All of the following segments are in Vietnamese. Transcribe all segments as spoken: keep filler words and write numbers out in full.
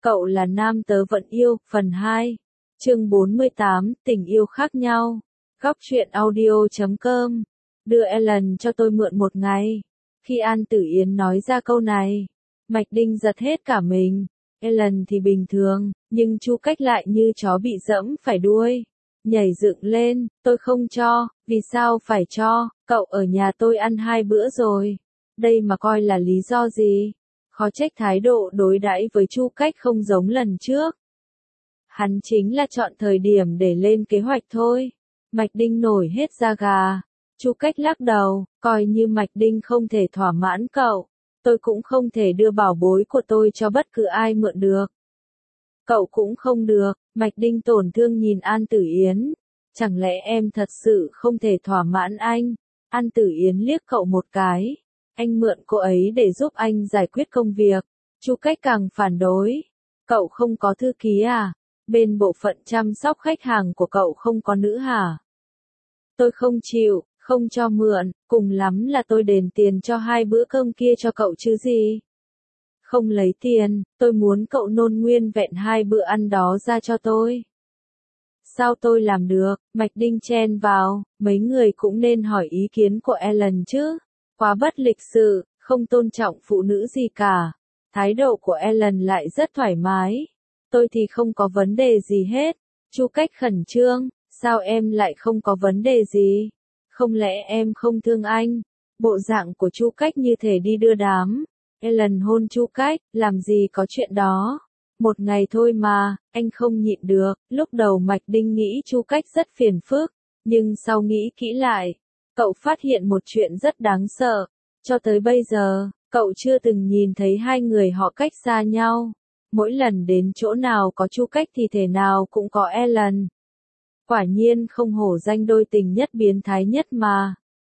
Cậu là nam tớ vẫn yêu, phần hai. Chương bốn mươi tám, tình yêu khác nhau. Góc truyện audio chấm com. Đưa Ellen cho tôi mượn một ngày. Khi An Tử Yến nói ra câu này, Mạch Đinh giật hết cả mình. Ellen thì bình thường, nhưng Chu Cách lại như chó bị dẫm phải đuôi. Nhảy dựng lên, tôi không cho, vì sao phải cho, cậu ở nhà tôi ăn hai bữa rồi. Đây mà coi là lý do gì? Khó trách thái độ đối đãi với Chu Cách không giống lần trước. Hắn chính là chọn thời điểm để lên kế hoạch thôi. Mạch Đinh nổi hết da gà. Chu Cách lắc đầu, coi như Mạch Đinh không thể thỏa mãn cậu. Tôi cũng không thể đưa bảo bối của tôi cho bất cứ ai mượn được. Cậu cũng không được, Mạch Đinh tổn thương nhìn An Tử Yến. Chẳng lẽ em thật sự không thể thỏa mãn anh? An Tử Yến liếc cậu một cái. Anh mượn cô ấy để giúp anh giải quyết công việc. Chu Cách càng phản đối. Cậu không có thư ký à? Bên bộ phận chăm sóc khách hàng của cậu không có nữ hả? Tôi không chịu, không cho mượn, cùng lắm là tôi đền tiền cho hai bữa cơm kia cho cậu chứ gì. Không lấy tiền, tôi muốn cậu nôn nguyên vẹn hai bữa ăn đó ra cho tôi. Sao tôi làm được? Mạch Đinh chen vào, mấy người cũng nên hỏi ý kiến của Ellen chứ. Quá bất lịch sự, không tôn trọng phụ nữ gì cả. Thái độ của Ellen lại rất thoải mái. Tôi thì không có vấn đề gì hết. Chu Cách khẩn trương, sao em lại không có vấn đề gì? Không lẽ em không thương anh? Bộ dạng của Chu Cách như thể đi đưa đám. Ellen hôn Chu Cách, làm gì có chuyện đó. Một ngày thôi mà, anh không nhịn được. Lúc đầu Mạch Đinh nghĩ Chu Cách rất phiền phức, nhưng sau nghĩ kỹ lại, cậu phát hiện một chuyện rất đáng sợ. Cho tới bây giờ, cậu chưa từng nhìn thấy hai người họ cách xa nhau. Mỗi lần đến chỗ nào có Chu Cách thì thể nào cũng có Ellen. Quả nhiên không hổ danh đôi tình nhất biến thái nhất mà.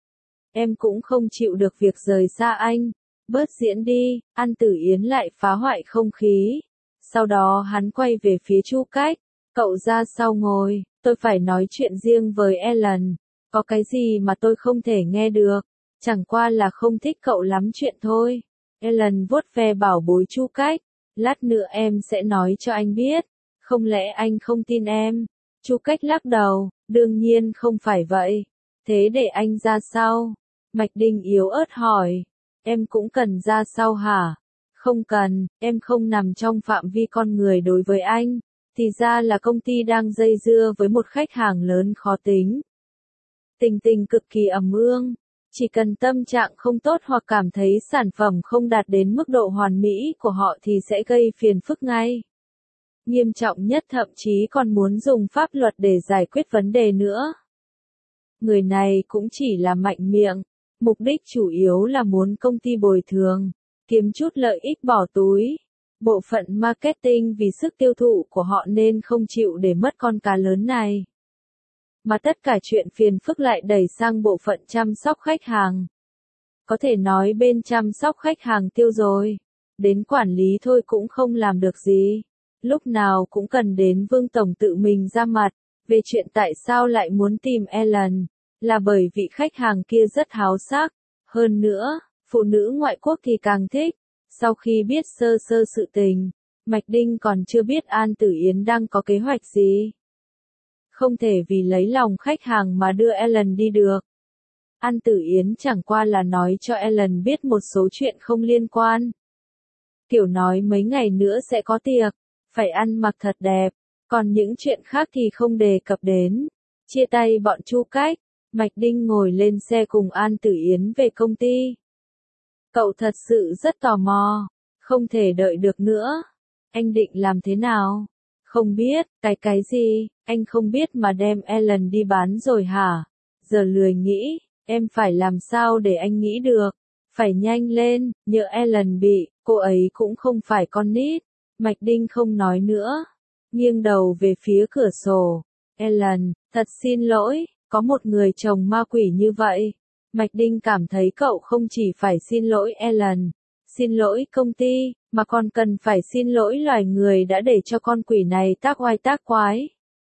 Em cũng không chịu được việc rời xa anh. Bớt diễn đi, An Tử Yến lại phá hoại không khí. Sau đó hắn quay về phía Chu Cách. Cậu ra sau ngồi, tôi phải nói chuyện riêng với Ellen. Có cái gì mà tôi không thể nghe được. Chẳng qua là không thích cậu lắm chuyện thôi. Ellen vuốt ve bảo bối Chu Cách. Lát nữa em sẽ nói cho anh biết. Không lẽ anh không tin em? Chu Cách lắc đầu, đương nhiên không phải vậy. Thế để anh ra sau. Mạch Đinh yếu ớt hỏi. Em cũng cần ra sau hả? Không cần, em không nằm trong phạm vi con người đối với anh. Thì ra là công ty đang dây dưa với một khách hàng lớn khó tính. Tình tình cực kỳ ầm ương. Chỉ cần tâm trạng không tốt hoặc cảm thấy sản phẩm không đạt đến mức độ hoàn mỹ của họ thì sẽ gây phiền phức ngay. Nghiêm trọng nhất thậm chí còn muốn dùng pháp luật để giải quyết vấn đề nữa. Người này cũng chỉ là mạnh miệng. Mục đích chủ yếu là muốn công ty bồi thường, kiếm chút lợi ích bỏ túi. Bộ phận marketing vì sức tiêu thụ của họ nên không chịu để mất con cá lớn này. Mà tất cả chuyện phiền phức lại đẩy sang bộ phận chăm sóc khách hàng. Có thể nói bên chăm sóc khách hàng tiêu rồi. Đến quản lý thôi cũng không làm được gì. Lúc nào cũng cần đến Vương Tổng tự mình ra mặt. Về chuyện tại sao lại muốn tìm Ellen. Là bởi vị khách hàng kia rất háo sắc. Hơn nữa, phụ nữ ngoại quốc thì càng thích. Sau khi biết sơ sơ sự tình, Mạch Đinh còn chưa biết An Tử Yến đang có kế hoạch gì. Không thể vì lấy lòng khách hàng mà đưa Ellen đi được. An Tử Yến chẳng qua là nói cho Ellen biết một số chuyện không liên quan. Kiểu nói mấy ngày nữa sẽ có tiệc, phải ăn mặc thật đẹp, còn những chuyện khác thì không đề cập đến. Chia tay bọn Chu Cách, Mạch Đinh ngồi lên xe cùng An Tử Yến về công ty. Cậu thật sự rất tò mò, không thể đợi được nữa. Anh định làm thế nào? Không biết, cái cái gì, anh không biết mà đem Ellen đi bán rồi hả? Giờ lười nghĩ, em phải làm sao để anh nghĩ được? Phải nhanh lên, nhỡ Ellen bị, cô ấy cũng không phải con nít. Mạch Đinh không nói nữa, nghiêng đầu về phía cửa sổ. Ellen, thật xin lỗi, có một người chồng ma quỷ như vậy. Mạch Đinh cảm thấy cậu không chỉ phải xin lỗi Ellen, xin lỗi công ty, mà còn cần phải xin lỗi loài người đã để cho con quỷ này tác oai tác quái.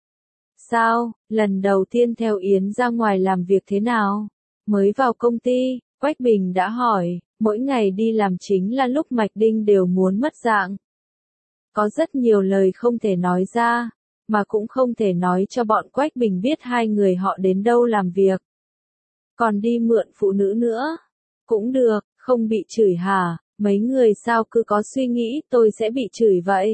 Sao, lần đầu tiên theo Yến ra ngoài làm việc thế nào? Mới vào công ty, Quách Bình đã hỏi, mỗi ngày đi làm chính là lúc Mạch Đinh đều muốn mất dạng. Có rất nhiều lời không thể nói ra, mà cũng không thể nói cho bọn Quách Bình biết hai người họ đến đâu làm việc. Còn đi mượn phụ nữ nữa. Cũng được, không bị chửi hả, mấy người sao cứ có suy nghĩ tôi sẽ bị chửi vậy.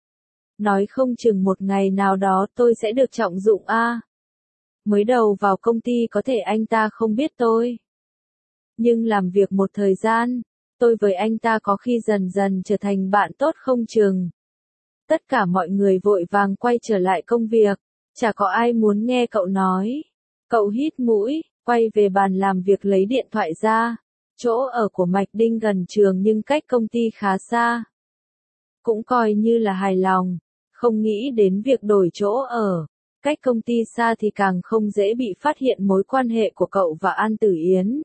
Nói không chừng một ngày nào đó tôi sẽ được trọng dụng a. Mới đầu vào công ty có thể anh ta không biết tôi. Nhưng làm việc một thời gian, tôi với anh ta có khi dần dần trở thành bạn tốt không chừng. Tất cả mọi người vội vàng quay trở lại công việc, chả có ai muốn nghe cậu nói. Cậu hít mũi, quay về bàn làm việc lấy điện thoại ra. Chỗ ở của Mạch Đinh gần trường nhưng cách công ty khá xa. Cũng coi như là hài lòng, không nghĩ đến việc đổi chỗ ở. Cách công ty xa thì càng không dễ bị phát hiện mối quan hệ của cậu và An Tử Yến.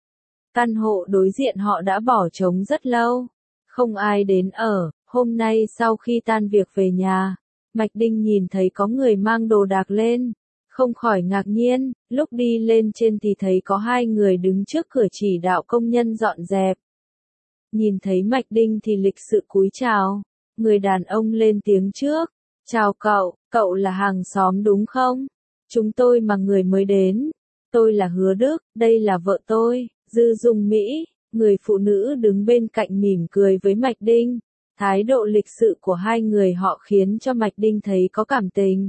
Căn hộ đối diện họ đã bỏ trống rất lâu, không ai đến ở. Hôm nay sau khi tan việc về nhà, Mạch Đinh nhìn thấy có người mang đồ đạc lên, không khỏi ngạc nhiên, lúc đi lên trên thì thấy có hai người đứng trước cửa chỉ đạo công nhân dọn dẹp. Nhìn thấy Mạch Đinh thì lịch sự cúi chào, người đàn ông lên tiếng trước, chào cậu, cậu là hàng xóm đúng không? Chúng tôi mà người mới đến, tôi là Hứa Đức, đây là vợ tôi, Dư Dung Mỹ, người phụ nữ đứng bên cạnh mỉm cười với Mạch Đinh. Thái độ lịch sự của hai người họ khiến cho Mạch Đinh thấy có cảm tình.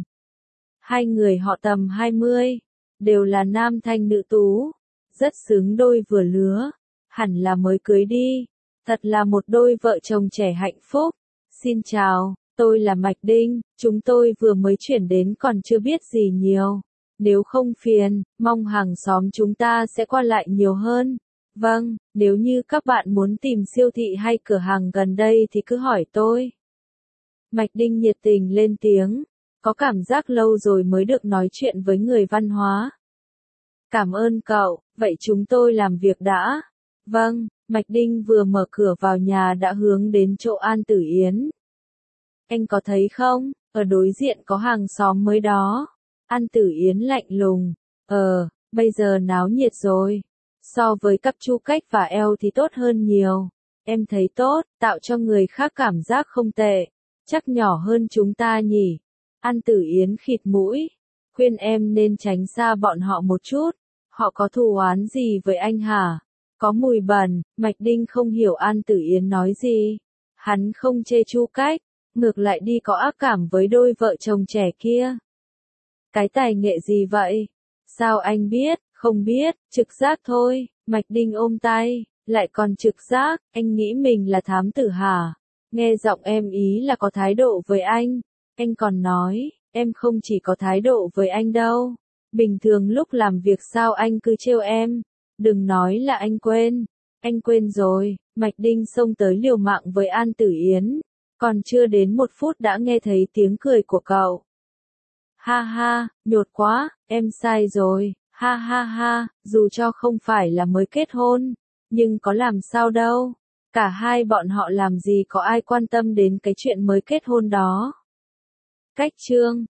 Hai người họ tầm hai mươi, đều là nam thanh nữ tú, rất xứng đôi vừa lứa, hẳn là mới cưới đi, thật là một đôi vợ chồng trẻ hạnh phúc. Xin chào, tôi là Mạch Đinh, chúng tôi vừa mới chuyển đến còn chưa biết gì nhiều, nếu không phiền, mong hàng xóm chúng ta sẽ qua lại nhiều hơn. Vâng, nếu như các bạn muốn tìm siêu thị hay cửa hàng gần đây thì cứ hỏi tôi. Mạch Đinh nhiệt tình lên tiếng, có cảm giác lâu rồi mới được nói chuyện với người văn hóa. Cảm ơn cậu, vậy chúng tôi làm việc đã. Vâng, Mạch Đinh vừa mở cửa vào nhà đã hướng đến chỗ An Tử Yến. Anh có thấy không, ở đối diện có hàng xóm mới đó. An Tử Yến lạnh lùng, ờ, bây giờ náo nhiệt rồi. So với cặp Chu Cách và eo thì tốt hơn nhiều. Em thấy tốt, tạo cho người khác cảm giác không tệ. Chắc nhỏ hơn chúng ta nhỉ. An Tử Yến khịt mũi. Khuyên em nên tránh xa bọn họ một chút. Họ có thù oán gì với anh hả? Có mùi bẩn. Mạch Đinh không hiểu An Tử Yến nói gì. Hắn không chê Chu Cách, ngược lại đi có ác cảm với đôi vợ chồng trẻ kia. Cái tài nghệ gì vậy? Sao anh biết? Không biết, trực giác thôi. Mạch Đinh ôm tay, lại còn trực giác, anh nghĩ mình là thám tử hả? Nghe giọng em ý là có thái độ với anh. Anh còn nói, em không chỉ có thái độ với anh đâu. Bình thường lúc làm việc sao anh cứ trêu em. Đừng nói là anh quên. Anh quên rồi. Mạch Đinh xông tới liều mạng với An Tử Yến. Còn chưa đến một phút đã nghe thấy tiếng cười của cậu. Ha ha, nhột quá, em sai rồi. Ha ha ha, dù cho không phải là mới kết hôn, nhưng có làm sao đâu. Cả hai bọn họ làm gì có ai quan tâm đến cái chuyện mới kết hôn đó. Cách chương